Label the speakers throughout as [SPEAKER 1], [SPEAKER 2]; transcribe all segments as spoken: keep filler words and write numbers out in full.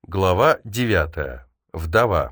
[SPEAKER 1] Глава девятая. Вдова.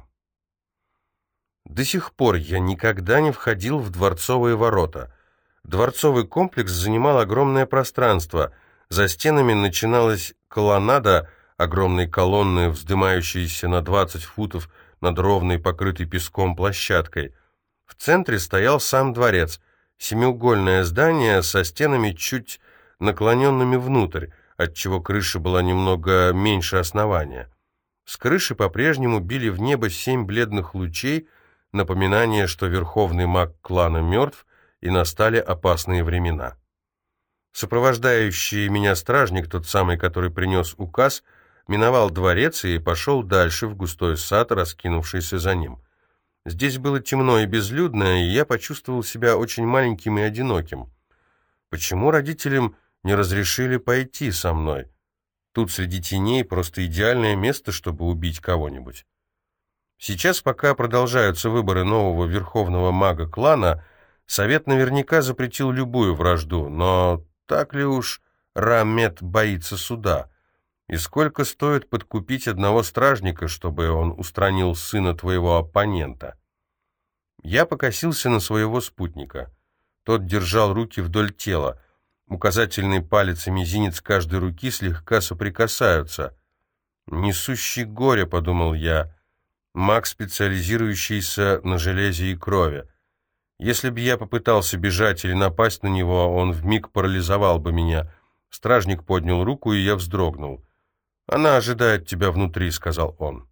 [SPEAKER 1] До сих пор я никогда не входил в дворцовые ворота. Дворцовый комплекс занимал огромное пространство. За стенами начиналась колоннада, огромные колонны, вздымающиеся на двадцать футов над ровной, покрытой песком площадкой. В центре стоял сам дворец, семиугольное здание со стенами чуть наклоненными внутрь, отчего крыша была немного меньше основания. С крыши по-прежнему били в небо семь бледных лучей, напоминание, что верховный маг клана мертв и настали опасные времена. Сопровождающий меня стражник, тот самый, который принес указ, миновал дворец и пошел дальше в густой сад, раскинувшийся за ним. Здесь было темно и безлюдно, и я почувствовал себя очень маленьким и одиноким. Почему родителям не разрешили пойти со мной? Тут среди теней просто идеальное место, чтобы убить кого-нибудь. Сейчас, пока продолжаются выборы нового верховного мага клана, совет наверняка запретил любую вражду, но так ли уж Ра-Мет боится суда? И сколько стоит подкупить одного стражника, чтобы он устранил сына твоего оппонента? Я покосился на своего спутника. Тот держал руки вдоль тела. Указательный палец и мизинец каждой руки слегка соприкасаются. «Несущий горе», — подумал я, — маг, специализирующийся на железе и крови. Если бы я попытался бежать или напасть на него, он вмиг парализовал бы меня. Стражник поднял руку, и я вздрогнул. «Она ожидает тебя внутри», — сказал он.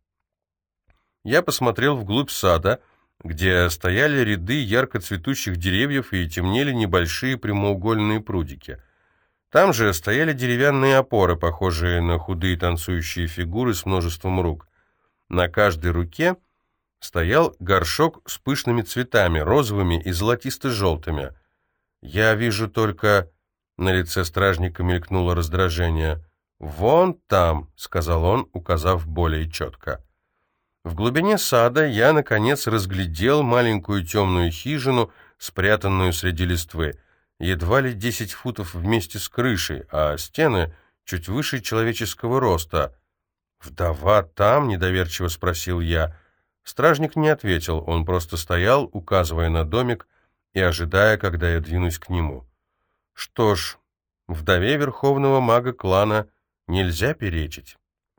[SPEAKER 1] Я посмотрел вглубь сада, где стояли ряды ярко цветущих деревьев и темнели небольшие прямоугольные прудики. Там же стояли деревянные опоры, похожие на худые танцующие фигуры с множеством рук. На каждой руке стоял горшок с пышными цветами, розовыми и золотисто-желтыми. «Я вижу только...» — на лице стражника мелькнуло раздражение. «Вон там», — сказал он, указав более четко. В глубине сада я, наконец, разглядел маленькую темную хижину, спрятанную среди листвы, едва ли десять футов вместе с крышей, а стены чуть выше человеческого роста. «Вдова там?» — недоверчиво спросил я. Стражник не ответил, он просто стоял, указывая на домик и ожидая, когда я двинусь к нему. Что ж, вдове верховного мага клана нельзя перечить.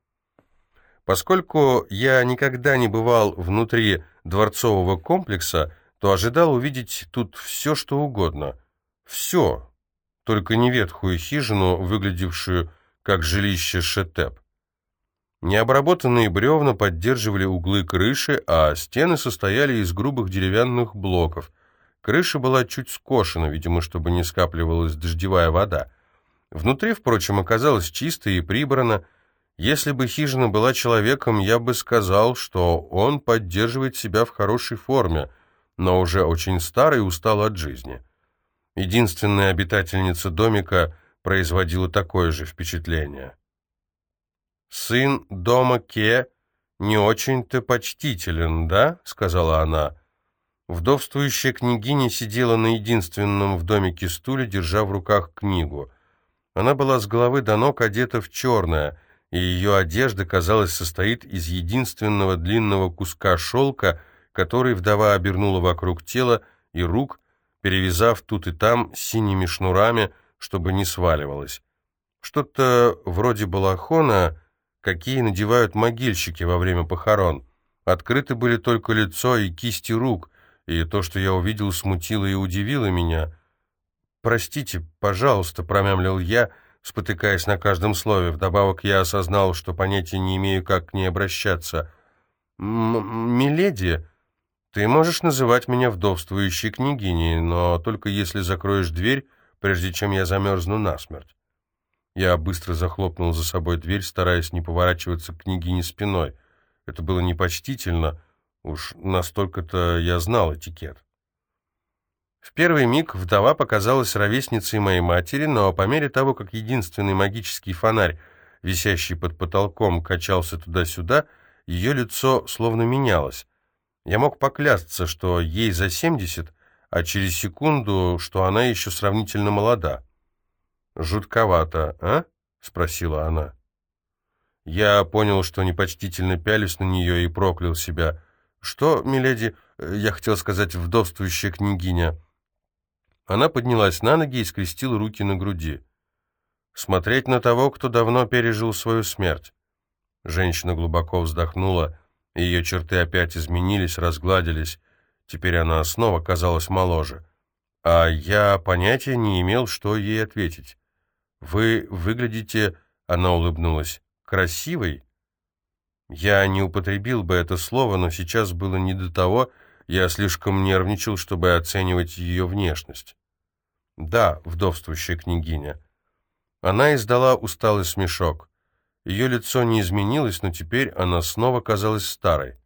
[SPEAKER 1] Поскольку я никогда не бывал внутри дворцового комплекса, то ожидал увидеть тут все, что угодно. Все, только не ветхую хижину, выглядевшую как жилище Шетеп. Необработанные бревна поддерживали углы крыши, а стены состояли из грубых деревянных блоков. Крыша была чуть скошена, видимо, чтобы не скапливалась дождевая вода. Внутри, впрочем, оказалось чисто и прибрано. Если бы хижина была человеком, я бы сказал, что он поддерживает себя в хорошей форме, но уже очень старый и устал от жизни. Единственная обитательница домика производила такое же впечатление. «Сын дома Ке не очень-то почтителен, да?» — сказала она. Вдовствующая княгиня сидела на единственном в домике стуле, держа в руках книгу. Она была с головы до ног одета в черное, и ее одежда, казалось, состоит из единственного длинного куска шелка, который вдова обернула вокруг тела и рук, перевязав тут и там синими шнурами, чтобы не сваливалось. Что-то вроде балахона, какие надевают могильщики во время похорон. Открыты были только лицо и кисти рук, и то, что я увидел, смутило и удивило меня. «Простите, пожалуйста», — промямлил я, спотыкаясь на каждом слове. Вдобавок я осознал, что понятия не имею, как к ней обращаться. «Миледи, ты можешь называть меня вдовствующей княгиней, но только если закроешь дверь, прежде чем я замерзну насмерть». Я быстро захлопнул за собой дверь, стараясь не поворачиваться к княгине спиной. Это было непочтительно, уж настолько-то я знал этикет. В первый миг вдова показалась ровесницей моей матери, но по мере того, как единственный магический фонарь, висящий под потолком, качался туда-сюда, ее лицо словно менялось. Я мог поклясться, что ей за семьдесят, а через секунду, что она еще сравнительно молода. «Жутковато, а?» — спросила она. Я понял, что непочтительно пялюсь на нее и проклял себя. «Что, миледи, я хотел сказать, вдовствующая княгиня?» Она поднялась на ноги и скрестила руки на груди. «Смотреть на того, кто давно пережил свою смерть». Женщина глубоко вздохнула, и ее черты опять изменились, разгладились. Теперь она снова казалась моложе. А я понятия не имел, что ей ответить. «Вы выглядите...» — она улыбнулась. «Красивой?» Я не употребил бы это слово, но сейчас было не до того, я слишком нервничал, чтобы оценивать ее внешность. «Да, вдовствующая княгиня». Она издала усталый смешок. Ее лицо не изменилось, но теперь она снова казалась старой.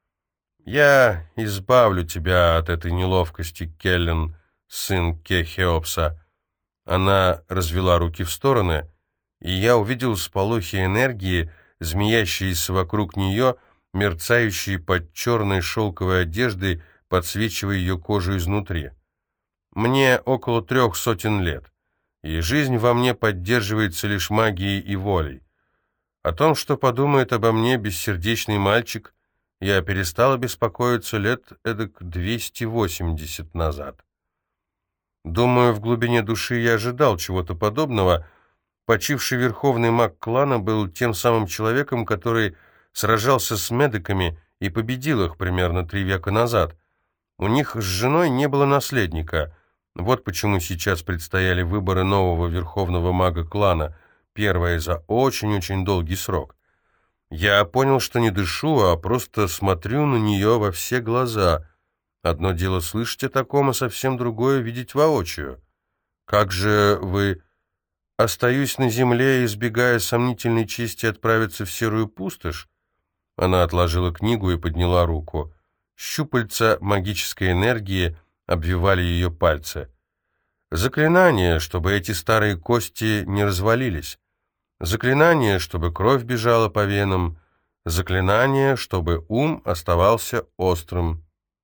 [SPEAKER 1] «Я избавлю тебя от этой неловкости, Келлен, сын Кехеопса». Она развела руки в стороны, и я увидел сполохи энергии, змеящиеся вокруг нее, мерцающие под черной шелковой одеждой, подсвечивая ее кожу изнутри. Мне около трех сотен лет, и жизнь во мне поддерживается лишь магией и волей. О том, что подумает обо мне бессердечный мальчик, я перестала беспокоиться лет эдак двести восемьдесят назад. Думаю, в глубине души я ожидал чего-то подобного. Почивший верховный маг клана был тем самым человеком, который сражался с медиками и победил их примерно три века назад. У них с женой не было наследника. Вот почему сейчас предстояли выборы нового верховного мага клана, первое за очень-очень долгий срок. Я понял, что не дышу, а просто смотрю на нее во все глаза. Одно дело слышать о таком, а совсем другое — видеть воочию. Как же вы... Остаюсь на земле, избегая сомнительной чести отправиться в серую пустошь? Она отложила книгу и подняла руку. Щупальца магической энергии обвивали ее пальцы. Заклинание, чтобы эти старые кости не развалились. Заклинание, чтобы кровь бежала по венам. Заклинание, чтобы ум оставался острым.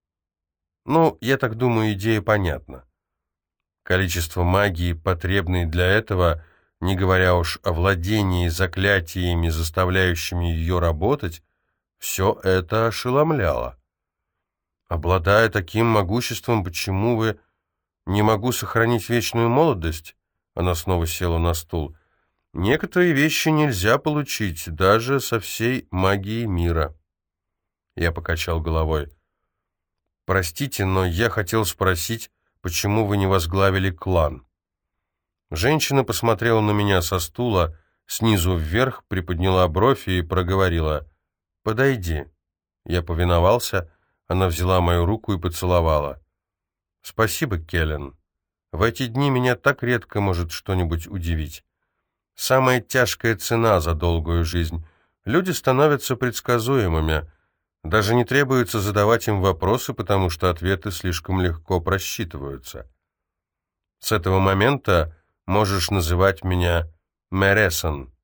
[SPEAKER 1] Ну, я так думаю, идея понятна. Количество магии, потребной для этого, не говоря уж о владении заклятиями, заставляющими ее работать, все это ошеломляло. Обладая таким могуществом, почему вы... Не могу сохранить вечную молодость? Она снова села на стул. Некоторые вещи нельзя получить, даже со всей магией мира. Я покачал головой. Простите, но я хотел спросить, почему вы не возглавили клан? Женщина посмотрела на меня со стула, снизу вверх, приподняла бровь и проговорила: «Подойди». Я повиновался, она взяла мою руку и поцеловала. «Спасибо, Келлен. В эти дни меня так редко может что-нибудь удивить. Самая тяжкая цена за долгую жизнь. Люди становятся предсказуемыми. Даже не требуется задавать им вопросы, потому что ответы слишком легко просчитываются. С этого момента можешь называть меня Мересон».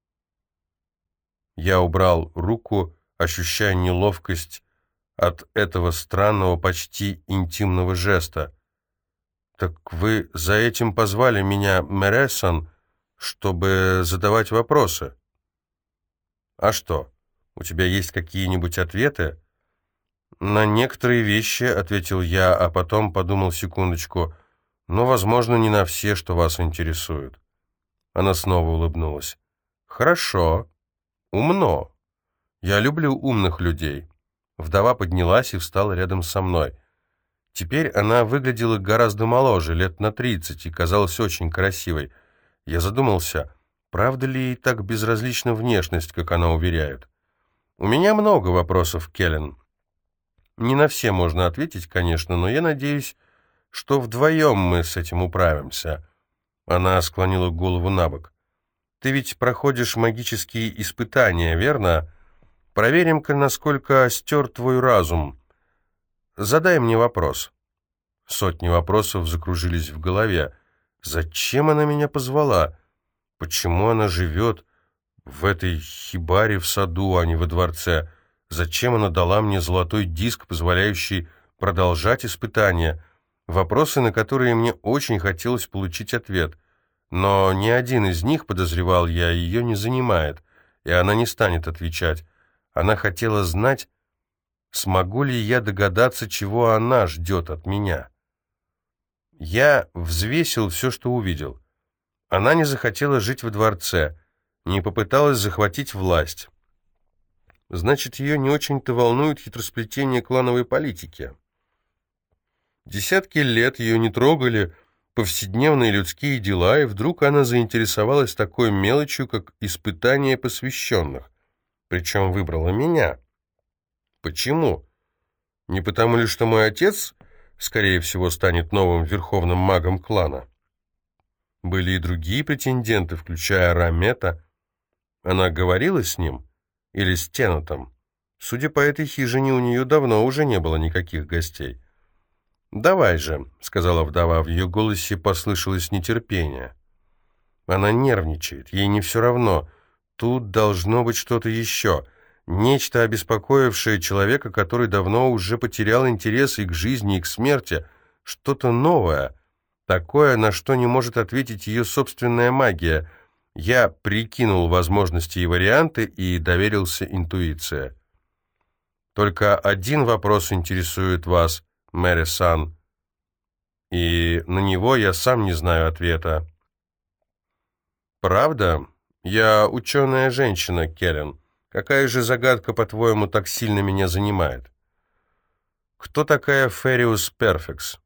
[SPEAKER 1] Я убрал руку, ощущая неловкость от этого странного, почти интимного жеста. «Так вы за этим позвали меня Мересон, чтобы задавать вопросы?» «А что, у тебя есть какие-нибудь ответы?» «На некоторые вещи», — ответил я, а потом подумал секундочку, «но, возможно, не на все, что вас интересует». Она снова улыбнулась. «Хорошо. Умно. Я люблю умных людей». Вдова поднялась и встала рядом со мной. Теперь она выглядела гораздо моложе, лет на тридцать, и казалась очень красивой. Я задумался, правда ли ей так безразлична внешность, как она уверяет. «У меня много вопросов, Келлен. Не на все можно ответить, конечно, но я надеюсь, что вдвоем мы с этим управимся». Она склонила голову на бок. «Ты ведь проходишь магические испытания, верно? Проверим-ка, насколько остер твой разум. Задай мне вопрос». Сотни вопросов закружились в голове. Зачем она меня позвала? Почему она живет в этой хибаре в саду, а не во дворце? Зачем она дала мне золотой диск, позволяющий продолжать испытания? Вопросы, на которые мне очень хотелось получить ответ. Но ни один из них, подозревал я, ее не занимает. и она не станет отвечать. Она хотела знать, смогу ли я догадаться, чего она ждет от меня. Я взвесил все, что увидел. Она не захотела жить во дворце, не попыталась захватить власть. Значит, ее не очень-то волнует хитросплетение клановой политики. Десятки лет ее не трогали повседневные людские дела, и вдруг она заинтересовалась такой мелочью, как испытание посвященных. Причем выбрала меня. Почему? Не потому ли, что мой отец, скорее всего, станет новым верховным магом клана? Были и другие претенденты, включая Рамета. Она говорила с ним? Или с Теннетом? Судя по этой хижине, у нее давно уже не было никаких гостей. «Давай же», — сказала вдова, в ее голосе послышалось нетерпение. Она нервничает, ей не все равно. Тут должно быть что-то еще, нечто, обеспокоившее человека, который давно уже потерял интерес и к жизни, и к смерти, что-то новое, такое, на что не может ответить ее собственная магия. Я прикинул возможности и варианты и доверился интуиции. «Только один вопрос интересует вас, Мэри-сан, и на него я сам не знаю ответа». «Правда? Я ученая женщина, Керен. Какая же загадка, по-твоему, так сильно меня занимает? Кто такая Фериус Перфекс?»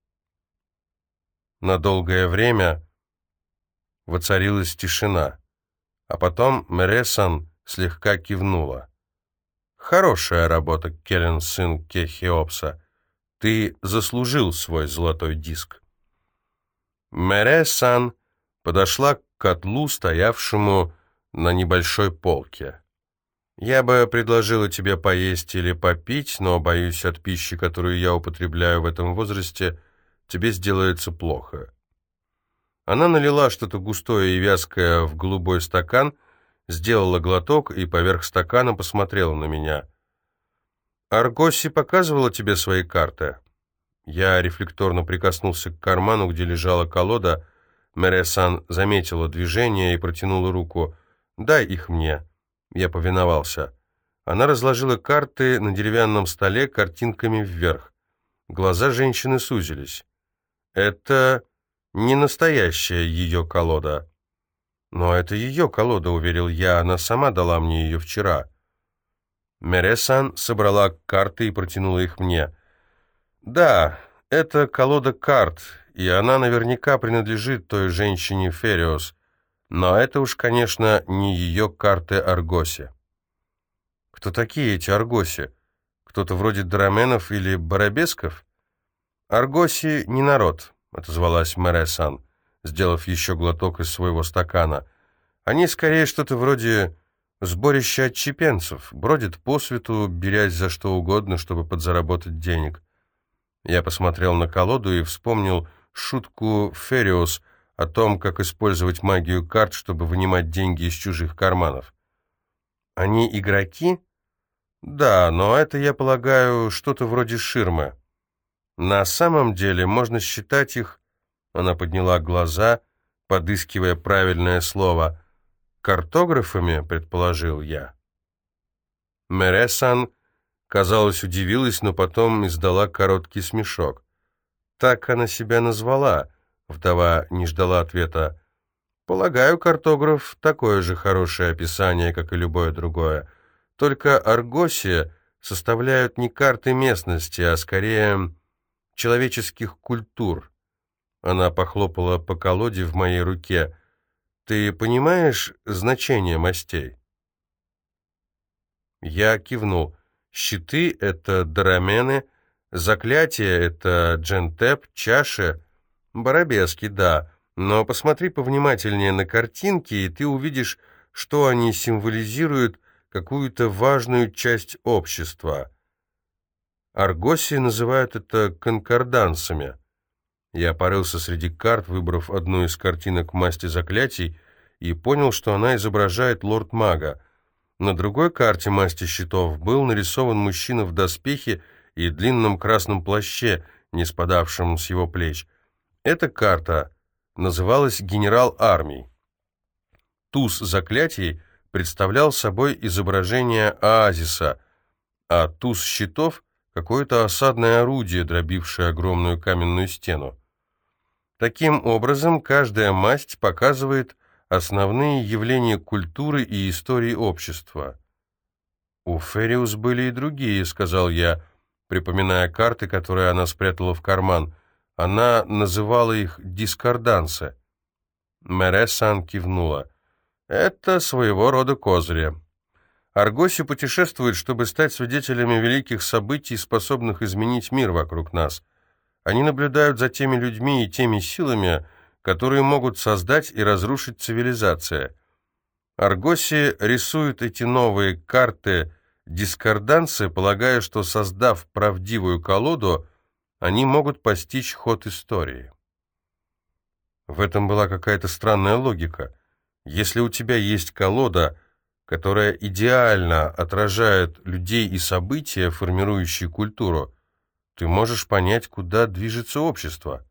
[SPEAKER 1] На долгое время воцарилась тишина, а потом Мэри-сан слегка кивнула. «Хорошая работа, Керен, сын Кехиопса. Ты заслужил свой золотой диск». Мэри-сан подошла к котлу, стоявшему на небольшой полке. «Я бы предложила тебе поесть или попить, но, боюсь, от пищи, которую я употребляю в этом возрасте, тебе сделается плохо». Она налила что-то густое и вязкое в голубой стакан, сделала глоток и поверх стакана посмотрела на меня. «Аргоси показывала тебе свои карты?» Я рефлекторно прикоснулся к карману, где лежала колода. Мэри-сан заметила движение и протянула руку. «Дай их мне». Я повиновался. Она разложила карты на деревянном столе картинками вверх. Глаза женщины сузились. «Это не настоящая ее колода». «Но это ее колода», — уверил я. «Она сама дала мне ее вчера». Мэри-сан собрала карты и протянула их мне. «Да, это колода карт, и она наверняка принадлежит той женщине Фериус, но это уж, конечно, не ее карты Аргоси». «Кто такие эти Аргоси? Кто-то вроде Драменов или Барабесков?» «Аргоси не народ», — отозвалась Мэри-сан, сделав еще глоток из своего стакана. «Они скорее что-то вроде сборища отщепенцев, бродят по свету, берясь за что угодно, чтобы подзаработать денег». Я посмотрел на колоду и вспомнил шутку Фериус о том, как использовать магию карт, чтобы вынимать деньги из чужих карманов. «Они игроки?» «Да, но это, я полагаю, что-то вроде ширмы. На самом деле можно считать их...» Она подняла глаза, подыскивая правильное слово. «Картографами», — предположил я. Мэри-сан, казалось, удивилась, но потом издала короткий смешок. «Так она себя назвала», — вдова не ждала ответа. «Полагаю, картограф — такое же хорошее описание, как и любое другое. Только Аргоси составляют не карты местности, а скорее человеческих культур». Она похлопала по колоде в моей руке. «Ты понимаешь значение мастей?» Я кивнул. «Щиты — это дорамены, заклятия — это джентеп, чаши — барабески, да, но посмотри повнимательнее на картинки, и ты увидишь, что они символизируют, какую-то важную часть общества. Аргоси называют это конкордансами». Я порылся среди карт, выбрав одну из картинок масти заклятий, и понял, что она изображает лорд-мага. На другой карте масти щитов был нарисован мужчина в доспехе и длинном красном плаще, не спадавшем с его плеч. Эта карта называлась «Генерал армий». Туз заклятий представлял собой изображение оазиса, а туз щитов — какое-то осадное орудие, дробившее огромную каменную стену. Таким образом, каждая масть показывает основные явления культуры и истории общества. «У Фериус были и другие», — сказал я, припоминая карты, которые она спрятала в карман. Она называла их «дискордансы». Мерессан кивнула. «Это своего рода козыри. Аргоси путешествуют, чтобы стать свидетелями великих событий, способных изменить мир вокруг нас. Они наблюдают за теми людьми и теми силами, которые могут создать и разрушить цивилизации. Аргоси рисуют эти новые карты дискорданцы, полагая, что, создав правдивую колоду, они могут постичь ход истории». В этом была какая-то странная логика. Если у тебя есть колода, которая идеально отражает людей и события, формирующие культуру, ты можешь понять, куда движется общество.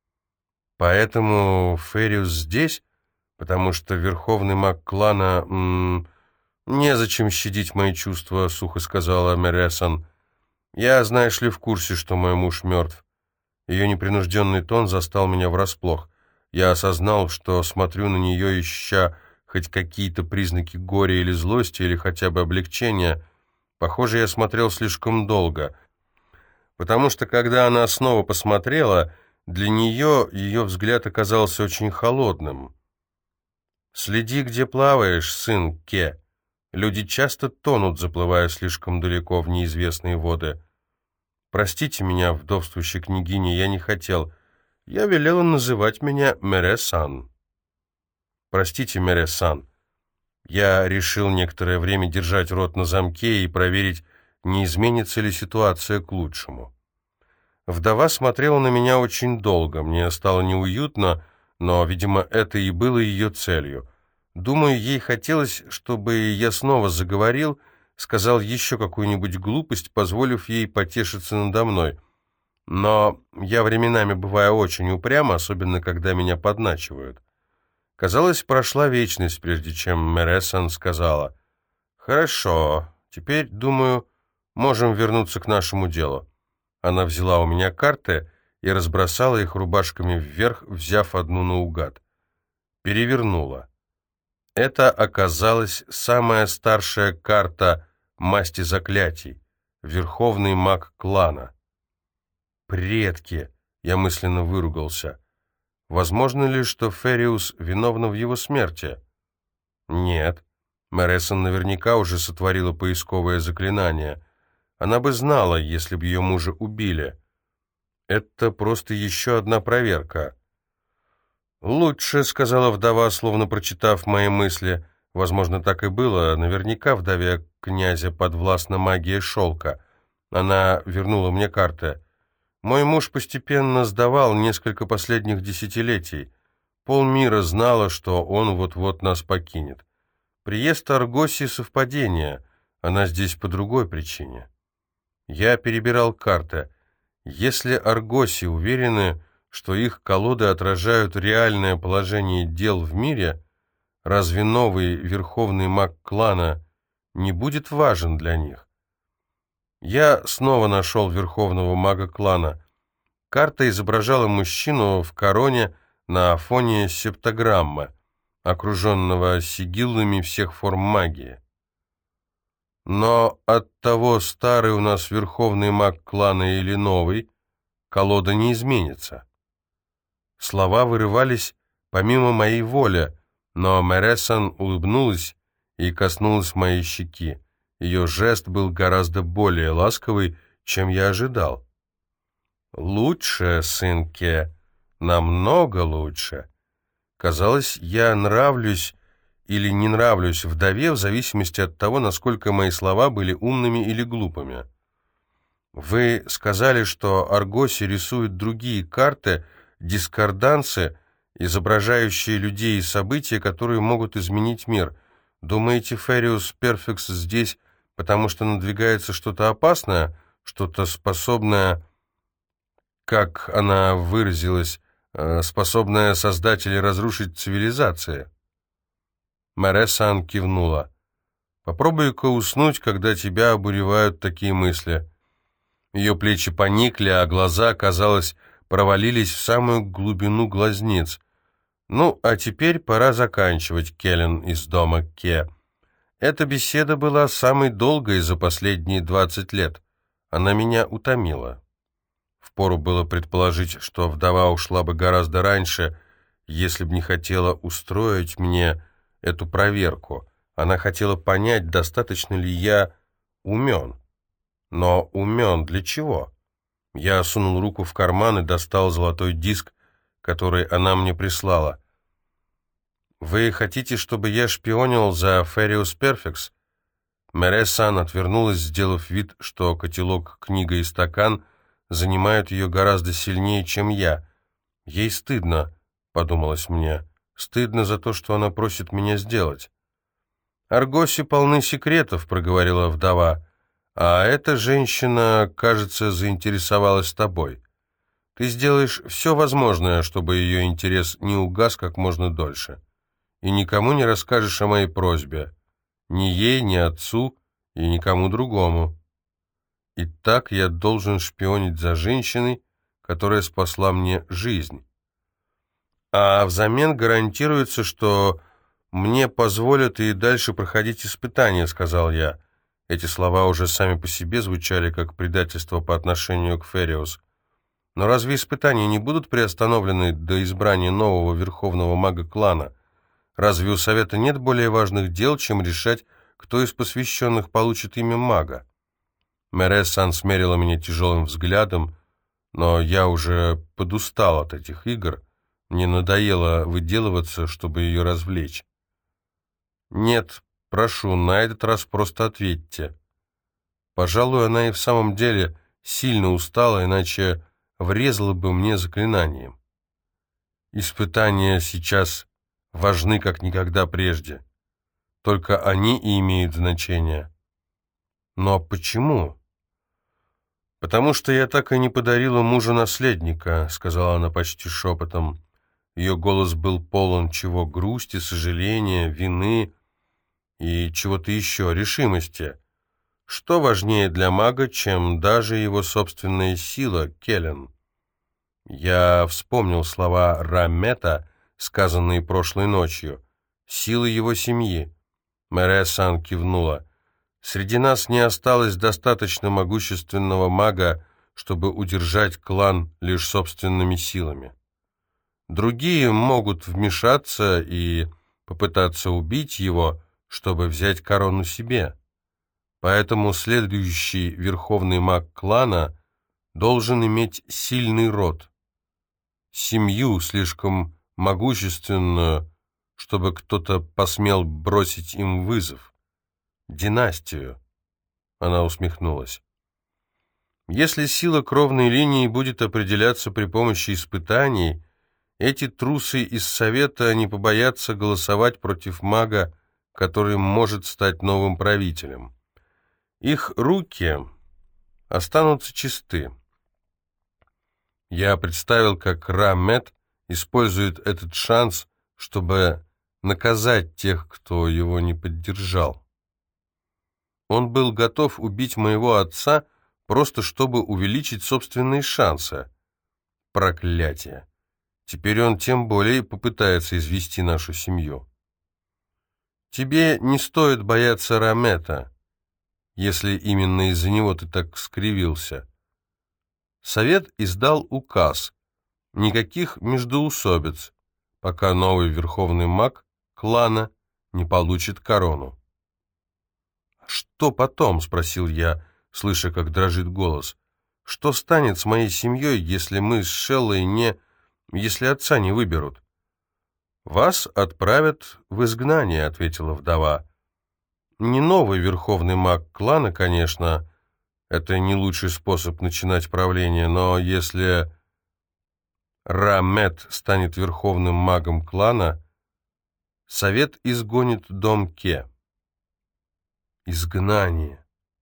[SPEAKER 1] Поэтому Фериус здесь, потому что верховный маг клана... М- «Незачем щадить мои чувства», — сухо сказала Мерессан. «Я, знаешь ли, в курсе, что мой муж мертв». Ее непринужденный тон застал меня врасплох. Я осознал, что смотрю на нее, ища хоть какие-то признаки горя или злости, или хотя бы облегчения. Похоже, я смотрел слишком долго, потому что, когда она снова посмотрела, для нее ее взгляд оказался очень холодным. «Следи, где плаваешь, сын Ке. Люди часто тонут, заплывая слишком далеко в неизвестные воды. Простите меня, вдовствующая княгиня, я не хотел. Я велела называть меня Мерессан». «Простите, Мерессан». Я решил некоторое время держать рот на замке и проверить, не изменится ли ситуация к лучшему. Вдова смотрела на меня очень долго. Мне стало неуютно, но, видимо, это и было ее целью. Думаю, ей хотелось, чтобы я снова заговорил, сказал еще какую-нибудь глупость, позволив ей потешиться надо мной. Но я временами бываю очень упрям, особенно когда меня подначивают. Казалось, прошла вечность, прежде чем Мерессан сказала: «Хорошо, теперь, думаю, можем вернуться к нашему делу». Она взяла у меня карты и разбросала их рубашками вверх, взяв одну наугад. Перевернула. Это оказалась самая старшая карта масти заклятий, верховный маг клана. «Предки!» — я мысленно выругался. «Возможно ли, что Фериус виновна в его смерти?» «Нет. Мерессан наверняка уже сотворила поисковое заклинание. Она бы знала, если бы ее мужа убили. Это просто еще одна проверка». «Лучше», — сказала вдова, словно прочитав мои мысли. Возможно, так и было. Наверняка вдове князя подвластна магия шелка. Она вернула мне карты. Мой муж постепенно сдавал несколько последних десятилетий. Полмира знало, что он вот-вот нас покинет. Приезд Аргоси — совпадение. Она здесь по другой причине. Я перебирал карты. Если Аргоси уверены, что их колоды отражают реальное положение дел в мире, разве новый верховный маг клана не будет важен для них? Я снова нашел верховного мага клана. Карта изображала мужчину в короне на фоне септограммы, окруженного сигиллами всех форм магии. Но от того, старый у нас верховный маг клана или новый, колода не изменится. Слова вырывались помимо моей воли, но Мерессан улыбнулась и коснулась моей щеки. Ее жест был гораздо более ласковый, чем я ожидал. «Лучше, сынке, намного лучше». Казалось, я нравлюсь или не нравлюсь вдове в зависимости от того, насколько мои слова были умными или глупыми. «Вы сказали, что Аргоси рисует другие карты, дискорданцы, изображающие людей и события, которые могут изменить мир. Думаете, Фериус Перфекс здесь, потому что надвигается что-то опасное, что-то способное, как она выразилась, способное создать или разрушить цивилизации?» Мерессан кивнула. Попробуй-ка уснуть, когда тебя обуревают такие мысли». Ее плечи поникли, а глаза, казалось, провалились в самую глубину глазниц. «Ну, а теперь пора заканчивать, Келлен из дома Ке. Эта беседа была самой долгой за последние двадцать лет. Она меня утомила». Впору было предположить, что вдова ушла бы гораздо раньше, если б не хотела устроить мне эту проверку. Она хотела понять, достаточно ли я умен. Но умен для чего? Я сунул руку в карман и достал золотой диск, который она мне прислала. «Вы хотите, чтобы я шпионил за Фериус Перфекс?» Мерессан отвернулась, сделав вид, что котелок, книга и стакан занимают ее гораздо сильнее, чем я. Ей стыдно, подумалось мне, стыдно за то, что она просит меня сделать. «Аргоси полны секретов», — проговорила вдова, «а эта женщина, кажется, заинтересовалась тобой. Ты сделаешь все возможное, чтобы ее интерес не угас как можно дольше, и никому не расскажешь о моей просьбе, ни ей, ни отцу и никому другому. И так я должен шпионить за женщиной, которая спасла мне жизнь. А взамен гарантируется, что мне позволят и дальше проходить испытания», — сказал я. Эти слова уже сами по себе звучали как предательство по отношению к Фериус. «Но разве испытания не будут приостановлены до избрания нового верховного мага клана? Разве у Совета нет более важных дел, чем решать, кто из посвященных получит имя мага?» Мерессан смерила меня тяжелым взглядом, но я уже подустал от этих игр. Мне надоело выделываться, чтобы ее развлечь. «Нет, прошу, на этот раз просто ответьте». Пожалуй, она и в самом деле сильно устала, иначе врезала бы мне заклинанием. Испытания сейчас важны, как никогда прежде. Только они и имеют значение. Но почему? «Потому что я так и не подарила мужу наследника», — сказала она почти шепотом. Ее голос был полон чего? Грусти, сожаления, вины и чего-то еще, решимости. Что важнее для мага, чем даже его собственная сила, Келлен? Я вспомнил слова Раммета, сказанные прошлой ночью. Сила его семьи. Мерессан кивнула. «Среди нас не осталось достаточно могущественного мага, чтобы удержать клан лишь собственными силами. Другие могут вмешаться и попытаться убить его, чтобы взять корону себе. Поэтому следующий верховный маг клана должен иметь сильный род, семью слишком могущественную, чтобы кто-то посмел бросить им вызов. Династию». Она усмехнулась. «Если сила кровной линии будет определяться при помощи испытаний, эти трусы из Совета не побоятся голосовать против мага, который может стать новым правителем. Их руки останутся чисты». Я представил, как Ра-Мет использует этот шанс, чтобы наказать тех, кто его не поддержал. Он был готов убить моего отца, просто чтобы увеличить собственные шансы. Проклятие! Теперь он тем более попытается извести нашу семью. «Тебе не стоит бояться Рамета, если именно из-за него ты так скривился». Совет издал указ. Никаких междоусобиц, пока новый верховный маг клана не получит корону. «Что потом?» — спросил я, слыша, как дрожит голос. «Что станет с моей семьей, если мы с Шеллой не... если отца не выберут?» «Вас отправят в изгнание», — ответила вдова. «Не новый верховный маг клана, конечно, это не лучший способ начинать правление, но если Ра-Мет станет верховным магом клана, Совет изгонит дом Ке». Изгнание.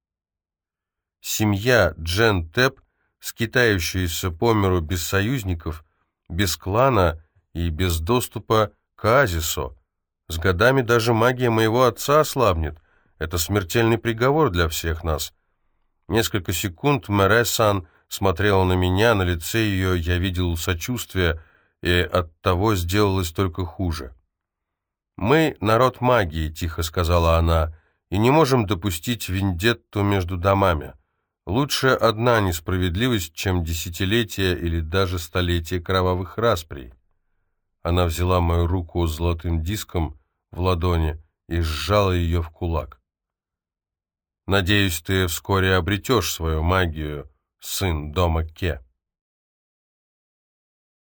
[SPEAKER 1] Семья Джен Теп, скитающаяся по миру без союзников, без клана и без доступа к оазису. С годами даже магия моего отца ослабнет. Это смертельный приговор для всех нас». Несколько секунд Мэре-сан смотрела на меня, на лице ее я видел сочувствие, и оттого сделалось только хуже. «Мы — народ магии», — тихо сказала она, — «и не можем допустить вендетту между домами. Лучше одна несправедливость, чем десятилетия или даже столетия кровавых расприй». Она взяла мою руку с золотым диском в ладони и сжала ее в кулак. «Надеюсь, ты вскоре обретешь свою магию, сын дома Ке».